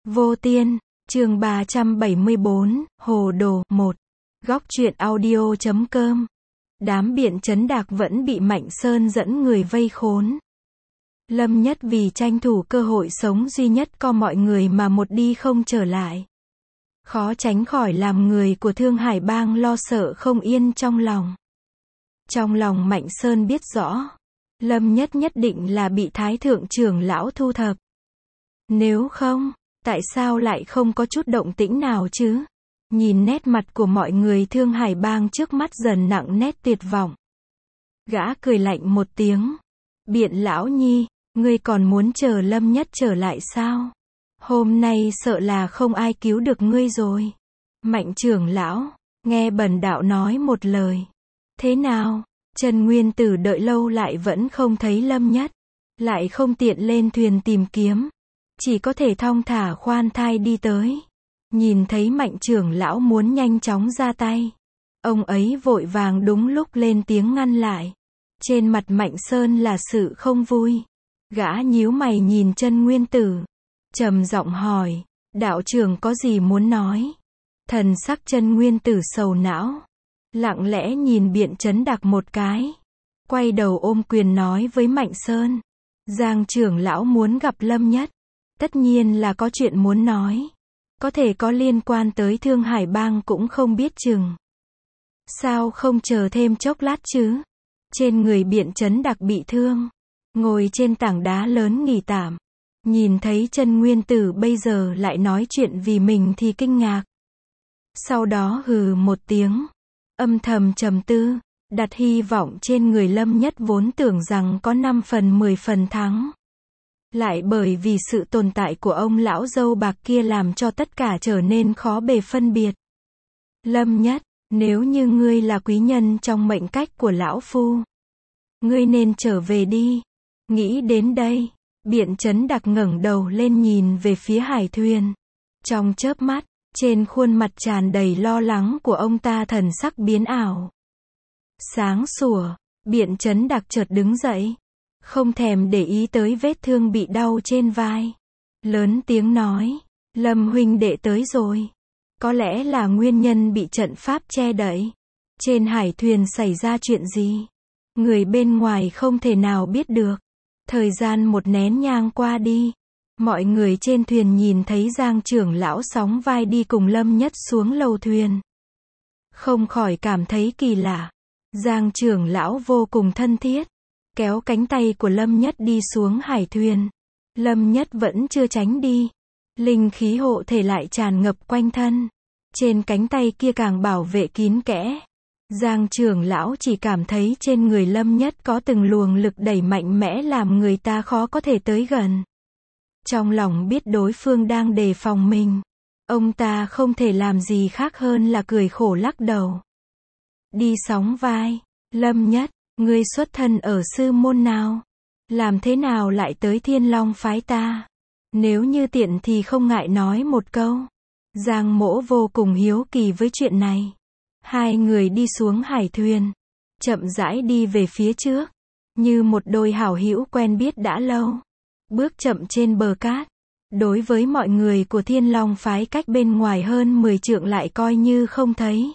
Vô Tiên, chương 374, Hồ Đồ, 1. Góc truyện audio.com. Đám biện trấn Đạc vẫn bị Mạnh Sơn dẫn người vây khốn. Lâm Nhất vì tranh thủ cơ hội sống duy nhất co mọi người mà một đi không trở lại. Khó tránh khỏi làm người của Thương Hải Bang lo sợ không yên trong lòng. Trong lòng Mạnh Sơn biết rõ, Lâm Nhất nhất định là bị Thái Thượng trưởng lão thu thập. Nếu không, tại sao lại không có chút động tĩnh nào chứ? Nhìn nét mặt của mọi người Thương Hải Bang trước mắt dần nặng nét tuyệt vọng. Gã cười lạnh một tiếng. Biện lão nhi, ngươi còn muốn chờ Lâm Nhất trở lại sao? Hôm nay sợ là không ai cứu được ngươi rồi. Mạnh trưởng lão, nghe bần đạo nói một lời. Thế nào? Trần Nguyên Tử đợi lâu lại vẫn không thấy Lâm Nhất. Lại không tiện lên thuyền tìm kiếm. Chỉ có thể thong thả khoan thai đi tới. Nhìn thấy Mạnh trưởng lão muốn nhanh chóng ra tay. Ông ấy vội vàng đúng lúc lên tiếng ngăn lại. Trên mặt Mạnh Sơn là sự không vui. Gã nhíu mày nhìn Trần Nguyên Tử. Trầm giọng hỏi, đạo trưởng có gì muốn nói? Thần sắc Trần Nguyên Tử sầu não. Lặng lẽ nhìn biện trấn Đạc một cái. Quay đầu ôm quyền nói với Mạnh Sơn. Giang trưởng lão muốn gặp Lâm Nhất. Tất nhiên là có chuyện muốn nói. Có thể có liên quan tới Thương Hải Bang cũng không biết chừng. Sao không chờ thêm chốc lát chứ? Trên người biện trấn Đạc bị thương. Ngồi trên tảng đá lớn nghỉ tạm. Nhìn thấy Trần Nguyên Tử bây giờ lại nói chuyện vì mình thì kinh ngạc. Sau đó hừ một tiếng. Âm thầm trầm tư. Đặt hy vọng trên người Lâm Nhất vốn tưởng rằng có 5 phần 10 phần thắng. Lại bởi vì sự tồn tại của ông lão dâu bạc kia làm cho tất cả trở nên khó bề phân biệt. Lâm Nhất, nếu như ngươi là quý nhân trong mệnh cách của lão phu, ngươi nên trở về đi. Nghĩ đến đây, biện trấn Đạc ngẩng đầu lên nhìn về phía hải thuyền. Trong chớp mắt, trên khuôn mặt tràn đầy lo lắng của ông ta thần sắc biến ảo. Sáng sủa, biện trấn Đạc chợt đứng dậy. Không thèm để ý tới vết thương bị đau trên vai. Lớn tiếng nói, Lâm huynh đệ tới rồi. Có lẽ là nguyên nhân bị trận pháp che đậy. Trên hải thuyền xảy ra chuyện gì? Người bên ngoài không thể nào biết được. Thời gian một nén nhang qua đi. Mọi người trên thuyền nhìn thấy Giang trưởng lão sóng vai đi cùng Lâm Nhất xuống lầu thuyền. Không khỏi cảm thấy kỳ lạ. Giang trưởng lão vô cùng thân thiết. Kéo cánh tay của Lâm Nhất đi xuống hải thuyền. Lâm Nhất vẫn chưa tránh đi. Linh khí hộ thể lại tràn ngập quanh thân. Trên cánh tay kia càng bảo vệ kín kẽ. Giang trưởng lão chỉ cảm thấy trên người Lâm Nhất có từng luồng lực đẩy mạnh mẽ làm người ta khó có thể tới gần. Trong lòng biết đối phương đang đề phòng mình. Ông ta không thể làm gì khác hơn là cười khổ lắc đầu. Đi sóng vai. Lâm Nhất, ngươi xuất thân ở sư môn nào? Làm thế nào lại tới Thiên Long phái ta? Nếu như tiện thì không ngại nói một câu. Giang Mỗ vô cùng hiếu kỳ với chuyện này. Hai người đi xuống hải thuyền. Chậm rãi đi về phía trước. Như một đôi hảo hữu quen biết đã lâu. Bước chậm trên bờ cát. Đối với mọi người của Thiên Long phái cách bên ngoài hơn 10 trượng lại coi như không thấy.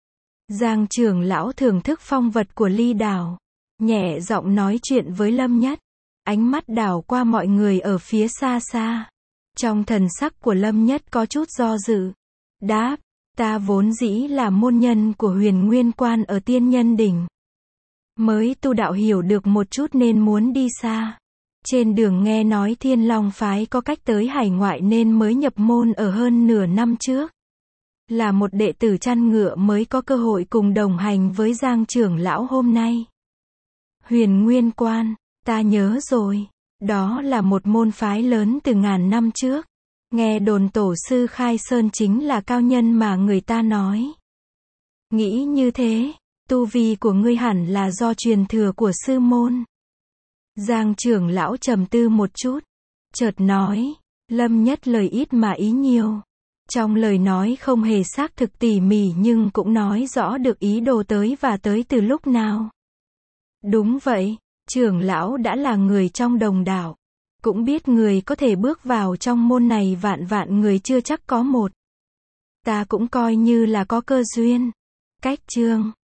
Giang trưởng lão thưởng thức phong vật của ly đảo. Nhẹ giọng nói chuyện với Lâm Nhất. Ánh mắt đảo qua mọi người ở phía xa xa. Trong thần sắc của Lâm Nhất có chút do dự. Đáp, ta vốn dĩ là môn nhân của Huyền Nguyên Quan ở Tiên Nhân Đỉnh. Mới tu đạo hiểu được một chút nên muốn đi xa. Trên đường nghe nói Thiên Long phái có cách tới hải ngoại nên mới nhập môn ở hơn nửa năm trước. Là một đệ tử chăn ngựa mới có cơ hội cùng đồng hành với Giang trưởng lão hôm nay. Huyền Nguyên Quan, ta nhớ rồi. Đó là một môn phái lớn từ ngàn năm trước. Nghe đồn tổ sư Khai Sơn chính là cao nhân mà người ta nói. Nghĩ như thế, tu vi của ngươi hẳn là do truyền thừa của sư môn. Giang trưởng lão trầm tư một chút. Chợt nói, Lâm Nhất lời ít mà ý nhiều. Trong lời nói không hề xác thực tỉ mỉ nhưng cũng nói rõ được ý đồ tới và tới từ lúc nào. Đúng vậy, trưởng lão đã là người trong đồng đạo. Cũng biết người có thể bước vào trong môn này vạn vạn người chưa chắc có một. Ta cũng coi như là có cơ duyên. Cách chương